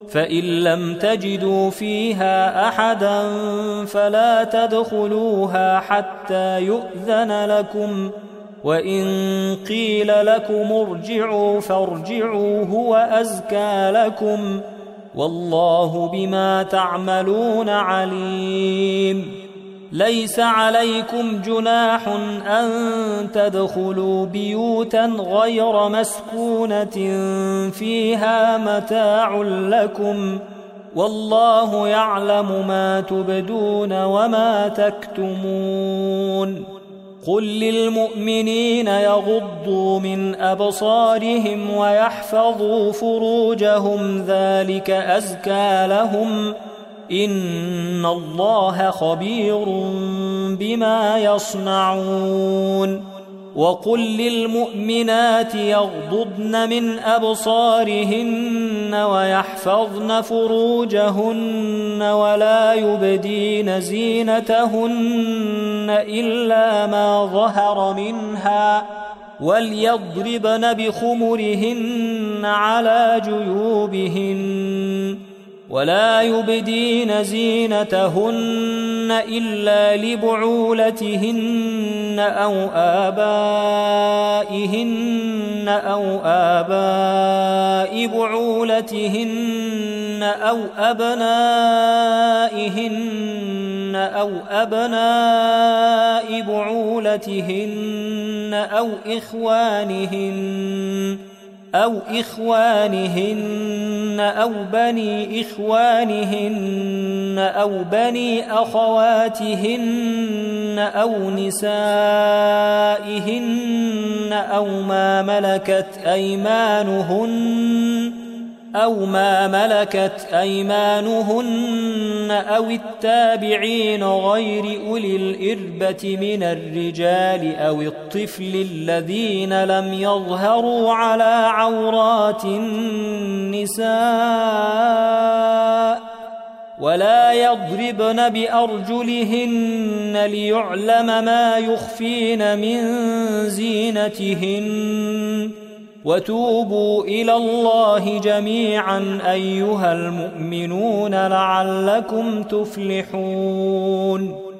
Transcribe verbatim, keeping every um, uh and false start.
فإن لم تجدوا فيها أحدا فلا تدخلوها حتى يؤذن لكم، وإن قيل لكم ارجعوا فارجعوا هو أزكى لكم، والله بما تعملون عليم. ليس عليكم جناح أن تدخلوا بيوتا غير مسكونة فيها متاع لكم، والله يعلم ما تبدون وما تكتمون. قل للمؤمنين يغضوا من أبصارهم ويحفظوا فروجهم ذلك أزكى لهم، إن الله خبير بما يصنعون. وقل للمؤمنات يغضضن من أبصارهن ويحفظن فروجهن ولا يبدين زينتهن إلا ما ظهر منها، وليضربن بخمرهن على جيوبهن، ولا يبدين زينتهن إلا لبعولتهن أو آبائهن أو آباء بعولتهن أو أبنائهن أو أبناء بعولتهن أو إخوانهن أو إخوانهن أو بني إخوانهن أو بني أخواتهن أو نسائهن أو ما ملكت أيمانهن أو ما ملكت أيمانهن أو التابعين غير أولي الإربة من الرجال أو الطفل الذين لم يظهروا على عورات النساء، ولا يضربن بأرجلهن ليعلم ما يخفين من زينتهن. وتوبوا إلى الله جميعا أيها المؤمنون لعلكم تفلحون.